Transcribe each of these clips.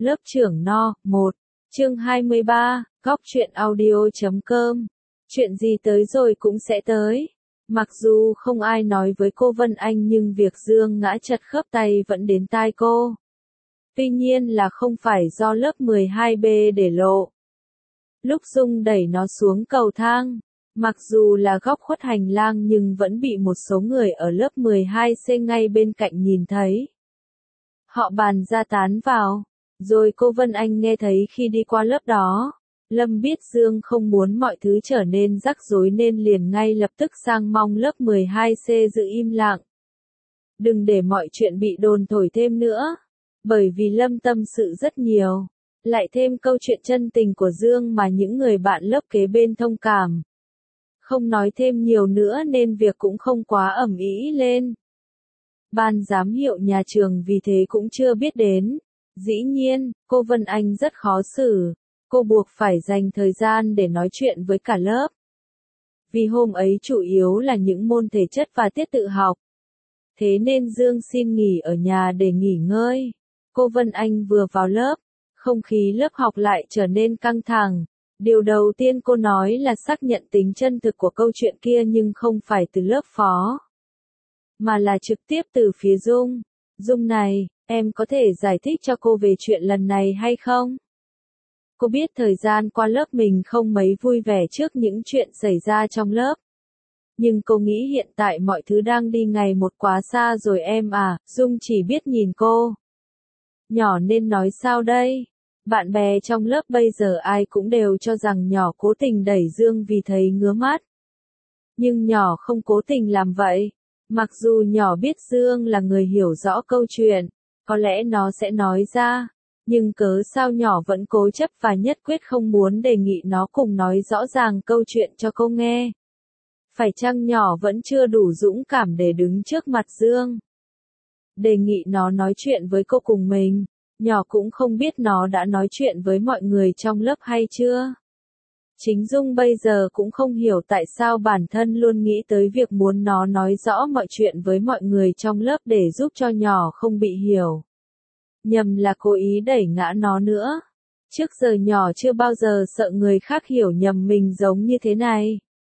Lớp trưởng No. 1. Chương 23, Góc truyện audio.com. Chuyện gì tới rồi cũng sẽ tới. Mặc dù không ai nói với cô Vân Anh nhưng việc Dương ngã chật khớp tay vẫn đến tai cô. Tuy nhiên là không phải do lớp 12B để lộ. Lúc Dung đẩy nó xuống cầu thang, mặc dù là góc khuất hành lang nhưng vẫn bị một số người ở lớp 12C ngay bên cạnh nhìn thấy. Họ bàn ra tán vào, rồi cô Vân Anh nghe thấy khi đi qua lớp đó. Lâm biết Dương không muốn mọi thứ trở nên rắc rối nên liền ngay lập tức sang mong lớp 12C giữ im lặng. Đừng để mọi chuyện bị đồn thổi thêm nữa, bởi vì Lâm tâm sự rất nhiều. Lại thêm câu chuyện chân tình của Dương mà những người bạn lớp kế bên thông cảm. Không nói thêm nhiều nữa nên việc cũng không quá ầm ĩ lên. Ban giám hiệu nhà trường vì thế cũng chưa biết đến. Dĩ nhiên, cô Vân Anh rất khó xử. Cô buộc phải dành thời gian để nói chuyện với cả lớp. Vì hôm ấy chủ yếu là những môn thể chất và tiết tự học. Thế nên Dương xin nghỉ ở nhà để nghỉ ngơi. Cô Vân Anh vừa vào lớp, không khí lớp học lại trở nên căng thẳng. Điều đầu tiên cô nói là xác nhận tính chân thực của câu chuyện kia nhưng không phải từ lớp phó, mà là trực tiếp từ phía Dung. Dung này, em có thể giải thích cho cô về chuyện lần này hay không? Cô biết thời gian qua lớp mình không mấy vui vẻ trước những chuyện xảy ra trong lớp. Nhưng cô nghĩ hiện tại mọi thứ đang đi ngày một quá xa rồi em à. Dung chỉ biết nhìn cô. Nhỏ nên nói sao đây? Bạn bè trong lớp bây giờ ai cũng đều cho rằng nhỏ cố tình đẩy Dương vì thấy ngứa mắt. Nhưng nhỏ không cố tình làm vậy. Mặc dù nhỏ biết Dương là người hiểu rõ câu chuyện, có lẽ nó sẽ nói ra. Nhưng cớ sao nhỏ vẫn cố chấp và nhất quyết không muốn đề nghị nó cùng nói rõ ràng câu chuyện cho cô nghe. Phải chăng nhỏ vẫn chưa đủ dũng cảm để đứng trước mặt Dương? Đề nghị nó nói chuyện với cô cùng mình. Nhỏ cũng không biết nó đã nói chuyện với mọi người trong lớp hay chưa. Chính Dung bây giờ cũng không hiểu tại sao bản thân luôn nghĩ tới việc muốn nó nói rõ mọi chuyện với mọi người trong lớp để giúp cho nhỏ không bị hiểu nhầm là cố ý đẩy ngã nó nữa. Trước giờ nhỏ chưa bao giờ sợ người khác hiểu nhầm mình giống như thế này.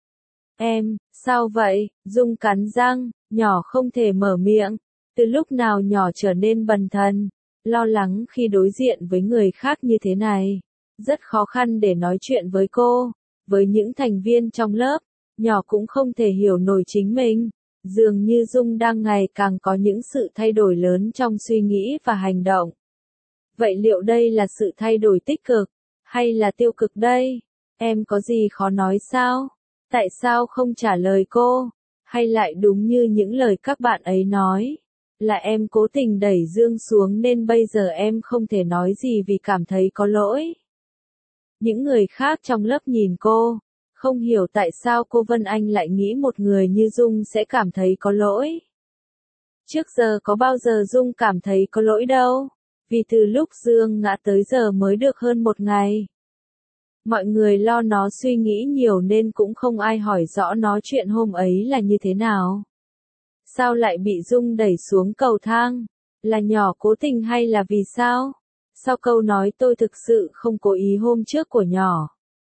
Em, sao vậy? Dung cắn răng, nhỏ không thể mở miệng. Từ lúc nào nhỏ trở nên bần thần, lo lắng khi đối diện với người khác như thế này. Rất khó khăn để nói chuyện với cô. Với những thành viên trong lớp, nhỏ cũng không thể hiểu nổi chính mình. Dường như Dung đang ngày càng có những sự thay đổi lớn trong suy nghĩ và hành động. Vậy liệu đây là sự thay đổi tích cực, hay là tiêu cực đây? Em có gì khó nói sao? Tại sao không trả lời cô? Hay lại đúng như những lời các bạn ấy nói? Là em cố tình đẩy Dương xuống nên bây giờ em không thể nói gì vì cảm thấy có lỗi. Những người khác trong lớp nhìn cô, không hiểu tại sao cô Vân Anh lại nghĩ một người như Dung sẽ cảm thấy có lỗi. Trước giờ có bao giờ Dung cảm thấy có lỗi đâu, vì từ lúc Dương ngã tới giờ mới được hơn một ngày. Mọi người lo nó suy nghĩ nhiều nên cũng không ai hỏi rõ nó chuyện hôm ấy là như thế nào. Sao lại bị Dung đẩy xuống cầu thang? Là nhỏ cố tình hay là vì sao? Sau câu nói tôi thực sự không cố ý hôm trước của nhỏ.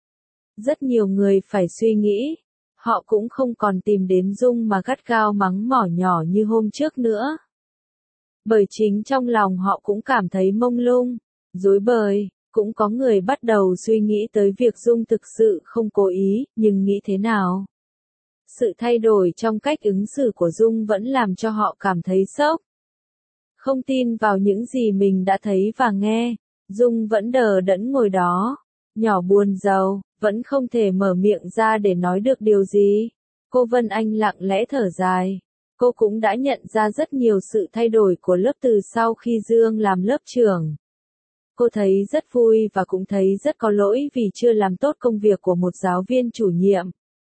Rất nhiều người phải suy nghĩ. Họ cũng không còn tìm đến Dung mà gắt gao mắng mỏ nhỏ như hôm trước nữa. Bởi chính trong lòng họ cũng cảm thấy mông lung, rối bời. Cũng có người bắt đầu suy nghĩ tới việc Dung thực sự không cố ý, nhưng nghĩ thế nào? Sự thay đổi trong cách ứng xử của Dung vẫn làm cho họ cảm thấy sốc. Không tin vào những gì mình đã thấy và nghe, Dung vẫn đờ đẫn ngồi đó, nhỏ buồn rầu, vẫn không thể mở miệng ra để nói được điều gì. Cô Vân Anh lặng lẽ thở dài. Cô cũng đã nhận ra rất nhiều sự thay đổi của lớp từ sau khi Dương làm lớp trưởng. Cô thấy rất vui và cũng thấy rất có lỗi vì chưa làm tốt công việc của một giáo viên chủ nhiệm.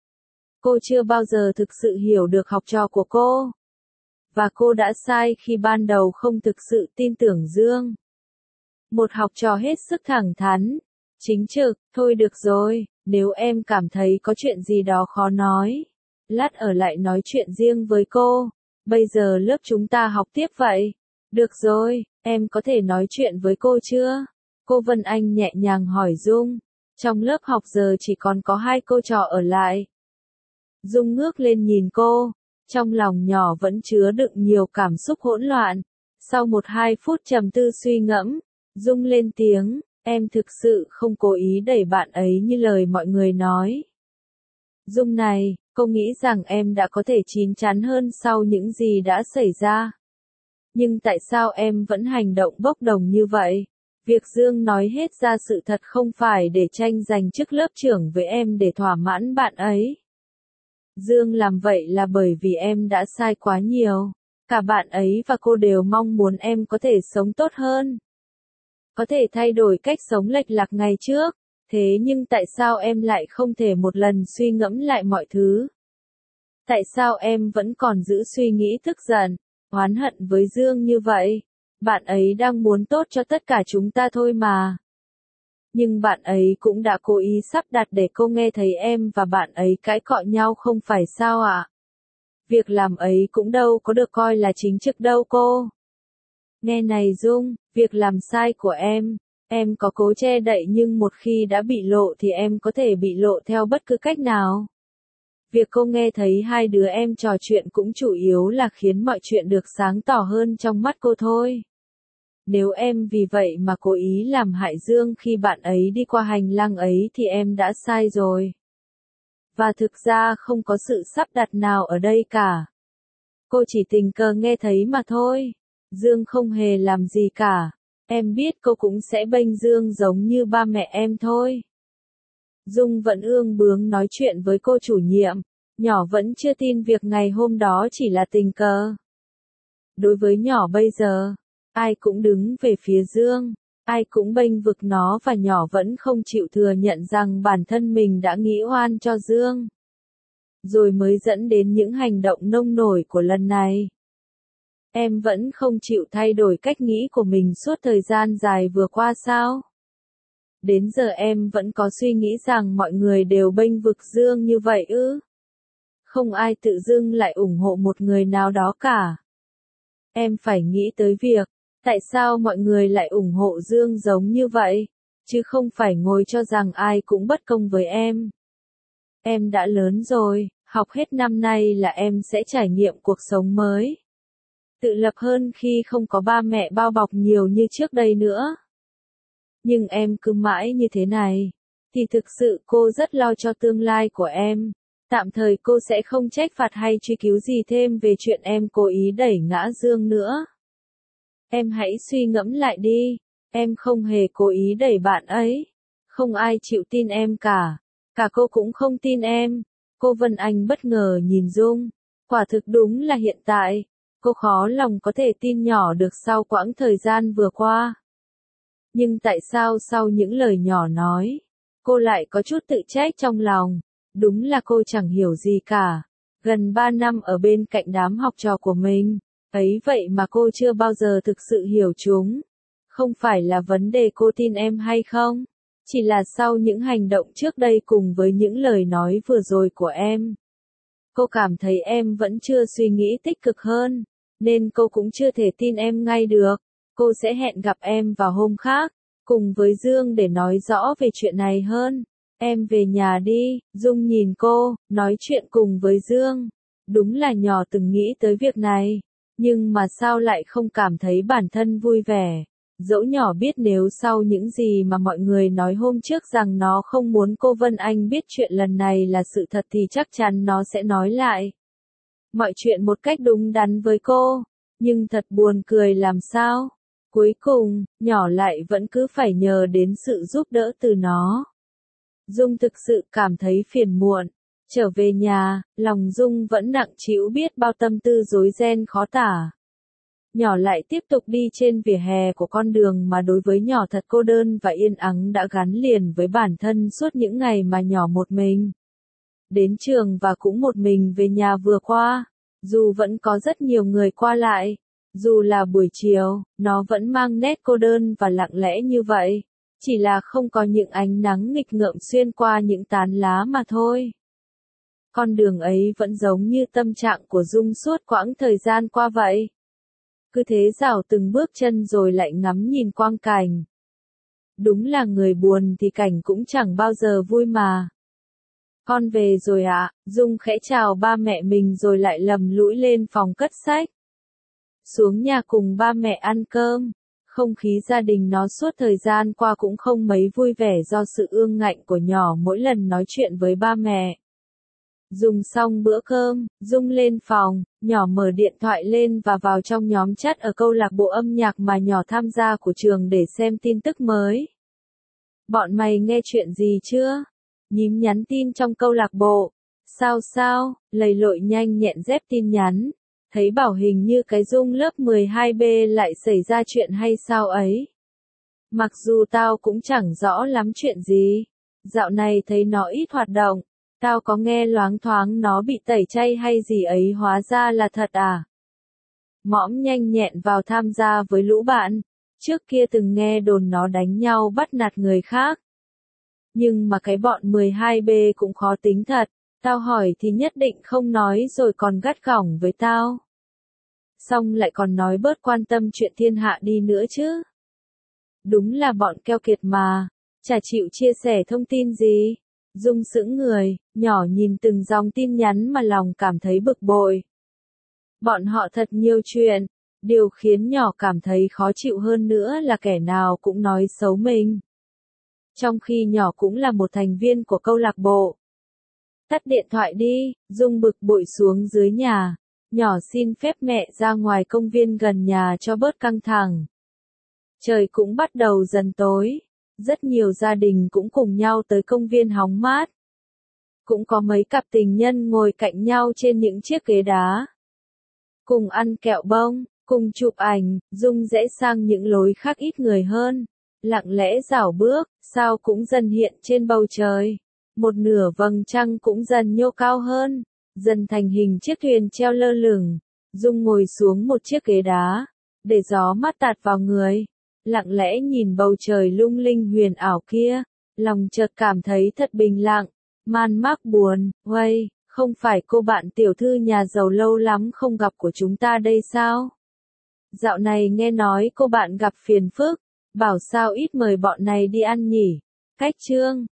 Cô chưa bao giờ thực sự hiểu được học trò của cô. Và cô đã sai khi ban đầu không thực sự tin tưởng Dương. Một học trò hết sức thẳng thắn, chính trực. Thôi được rồi, nếu em cảm thấy có chuyện gì đó khó nói, lát ở lại nói chuyện riêng với cô. Bây giờ lớp chúng ta học tiếp vậy. Được rồi, em có thể nói chuyện với cô chưa? Cô Vân Anh nhẹ nhàng hỏi Dung. Trong lớp học giờ chỉ còn có 2 cô trò ở lại. Dung ngước lên nhìn cô, trong lòng nhỏ vẫn chứa đựng nhiều cảm xúc hỗn loạn. Sau 1-2 phút trầm tư suy ngẫm, Dung lên tiếng, em thực sự không cố ý đẩy bạn ấy như lời mọi người nói. Dung này, cô nghĩ rằng em đã có thể chín chắn hơn sau những gì đã xảy ra. Nhưng tại sao em vẫn hành động bốc đồng như vậy? Việc Dương nói hết ra sự thật không phải để tranh giành chức lớp trưởng với em để thỏa mãn bạn ấy. Dương làm vậy là bởi vì em đã sai quá nhiều. Cả bạn ấy và cô đều mong muốn em có thể sống tốt hơn. Có thể thay đổi cách sống lệch lạc ngày trước. Thế nhưng tại sao em lại không thể một lần suy ngẫm lại mọi thứ? Tại sao em vẫn còn giữ suy nghĩ tức giận, oán hận với Dương như vậy? Bạn ấy đang muốn tốt cho tất cả chúng ta thôi mà. Nhưng bạn ấy cũng đã cố ý sắp đặt để cô nghe thấy em và bạn ấy cãi cọ nhau không phải sao ạ? Việc làm ấy cũng đâu có được coi là chính trực đâu cô. Nghe này Dung, việc làm sai của em có cố che đậy nhưng một khi đã bị lộ thì em có thể bị lộ theo bất cứ cách nào. Việc cô nghe thấy 2 đứa em trò chuyện cũng chủ yếu là khiến mọi chuyện được sáng tỏ hơn trong mắt cô thôi. Nếu em vì vậy mà cố ý làm hại Dương khi bạn ấy đi qua hành lang ấy thì em đã sai rồi. Và thực ra không có sự sắp đặt nào ở đây cả. Cô chỉ tình cờ nghe thấy mà thôi. Dương không hề làm gì cả. Em biết cô cũng sẽ bênh Dương giống như ba mẹ em thôi. Dung vẫn ương bướng nói chuyện với cô chủ nhiệm. Nhỏ vẫn chưa tin việc ngày hôm đó chỉ là tình cờ. Đối với nhỏ bây giờ, ai cũng đứng về phía Dương, ai cũng bênh vực nó và nhỏ vẫn không chịu thừa nhận rằng bản thân mình đã nghĩ oan cho Dương. Rồi mới dẫn đến những hành động nông nổi của lần này. Em vẫn không chịu thay đổi cách nghĩ của mình suốt thời gian dài vừa qua sao? Đến giờ em vẫn có suy nghĩ rằng mọi người đều bênh vực Dương như vậy ư? Không ai tự dưng lại ủng hộ một người nào đó cả. Em phải nghĩ tới việc, tại sao mọi người lại ủng hộ Dương giống như vậy, chứ không phải ngồi cho rằng ai cũng bất công với em. Em đã lớn rồi, học hết năm nay là em sẽ trải nghiệm cuộc sống mới. Tự lập hơn khi không có ba mẹ bao bọc nhiều như trước đây nữa. Nhưng em cứ mãi như thế này, thì thực sự cô rất lo cho tương lai của em. Tạm thời cô sẽ không trách phạt hay truy cứu gì thêm về chuyện em cố ý đẩy ngã Dương nữa. Em hãy suy ngẫm lại đi, em không hề cố ý đẩy bạn ấy. Không ai chịu tin em cả. Cả cô cũng không tin em. Cô Vân Anh bất ngờ nhìn Dung. Quả thực đúng là hiện tại, cô khó lòng có thể tin nhỏ được sau quãng thời gian vừa qua. Nhưng tại sao sau những lời nhỏ nói, cô lại có chút tự trách trong lòng? Đúng là cô chẳng hiểu gì cả. Gần 3 năm ở bên cạnh đám học trò của mình, ấy vậy mà cô chưa bao giờ thực sự hiểu chúng. Không phải là vấn đề cô tin em hay không, chỉ là sau những hành động trước đây cùng với những lời nói vừa rồi của em. Cô cảm thấy em vẫn chưa suy nghĩ tích cực hơn, nên cô cũng chưa thể tin em ngay được. Cô sẽ hẹn gặp em vào hôm khác, cùng với Dương để nói rõ về chuyện này hơn. Em về nhà đi, Dung nhìn cô, nói chuyện cùng với Dương. Đúng là nhỏ từng nghĩ tới việc này, nhưng mà sao lại không cảm thấy bản thân vui vẻ. Dẫu nhỏ biết nếu sau những gì mà mọi người nói hôm trước rằng nó không muốn cô Vân Anh biết chuyện lần này là sự thật thì chắc chắn nó sẽ nói lại mọi chuyện một cách đúng đắn với cô. Nhưng thật buồn cười làm sao, cuối cùng, nhỏ lại vẫn cứ phải nhờ đến sự giúp đỡ từ nó. Dung thực sự cảm thấy phiền muộn. Trở về nhà, lòng Dung vẫn nặng trĩu biết bao tâm tư rối ren khó tả. Nhỏ lại tiếp tục đi trên vỉa hè của con đường mà đối với nhỏ thật cô đơn và yên ắng đã gắn liền với bản thân suốt những ngày mà nhỏ một mình. Đến trường và cũng một mình về nhà vừa qua. Dù vẫn có rất nhiều người qua lại, dù là buổi chiều, nó vẫn mang nét cô đơn và lặng lẽ như vậy. Chỉ là không có những ánh nắng nghịch ngợm xuyên qua những tán lá mà thôi. Con đường ấy vẫn giống như tâm trạng của Dung suốt quãng thời gian qua vậy. Cứ thế dạo từng bước chân rồi lại ngắm nhìn quang cảnh. Đúng là người buồn thì cảnh cũng chẳng bao giờ vui mà. Con về rồi ạ, Dung khẽ chào ba mẹ mình rồi lại lầm lũi lên phòng cất sách. Xuống nhà cùng ba mẹ ăn cơm. Không khí gia đình nó suốt thời gian qua cũng không mấy vui vẻ do sự ương ngạnh của nhỏ mỗi lần nói chuyện với ba mẹ. Dùng xong bữa cơm, Dung lên phòng, nhỏ mở điện thoại lên và vào trong nhóm chat ở câu lạc bộ âm nhạc mà nhỏ tham gia của trường để xem tin tức mới. Bọn mày nghe chuyện gì chưa? Nhím nhắn tin trong câu lạc bộ. Sao, lầy lội nhanh nhẹn dép tin nhắn. Thấy bảo hình như cái Dung lớp 12B lại xảy ra chuyện hay sao ấy. Mặc dù tao cũng chẳng rõ lắm chuyện gì. Dạo này thấy nó ít hoạt động. Tao có nghe loáng thoáng nó bị tẩy chay hay gì ấy hóa ra là thật à. Mõm nhanh nhẹn vào tham gia với lũ bạn. Trước kia từng nghe đồn nó đánh nhau bắt nạt người khác. Nhưng mà cái bọn 12B cũng khó tính thật. Tao hỏi thì nhất định không nói rồi còn gắt gỏng với tao. Xong lại còn nói bớt quan tâm chuyện thiên hạ đi nữa chứ. Đúng là bọn keo kiệt mà. Chả chịu chia sẻ thông tin gì. Dung sững người, nhỏ nhìn từng dòng tin nhắn mà lòng cảm thấy bực bội. Bọn họ thật nhiều chuyện. Điều khiến nhỏ cảm thấy khó chịu hơn nữa là kẻ nào cũng nói xấu mình. Trong khi nhỏ cũng là một thành viên của câu lạc bộ. Tắt điện thoại đi, Dung bực bội xuống dưới nhà. Nhỏ xin phép mẹ ra ngoài công viên gần nhà cho bớt căng thẳng. Trời cũng bắt đầu dần tối. Rất nhiều gia đình cũng cùng nhau tới công viên hóng mát. Cũng có mấy cặp tình nhân ngồi cạnh nhau trên những chiếc ghế đá. Cùng ăn kẹo bông, cùng chụp ảnh, Dung rẽ sang những lối khác ít người hơn. Lặng lẽ rảo bước, sao cũng dần hiện trên bầu trời. Một nửa vầng trăng cũng dần nhô cao hơn, dần thành hình chiếc thuyền treo lơ lửng. Dung ngồi xuống một chiếc ghế đá, để gió mát tạt vào người. Lặng lẽ nhìn bầu trời lung linh huyền ảo kia, lòng chợt cảm thấy thật bình lặng, man mác buồn. Uây, không phải cô bạn tiểu thư nhà giàu lâu lắm không gặp của chúng ta đây sao? Dạo này nghe nói cô bạn gặp phiền phức, bảo sao ít mời bọn này đi ăn nhỉ? Cách chương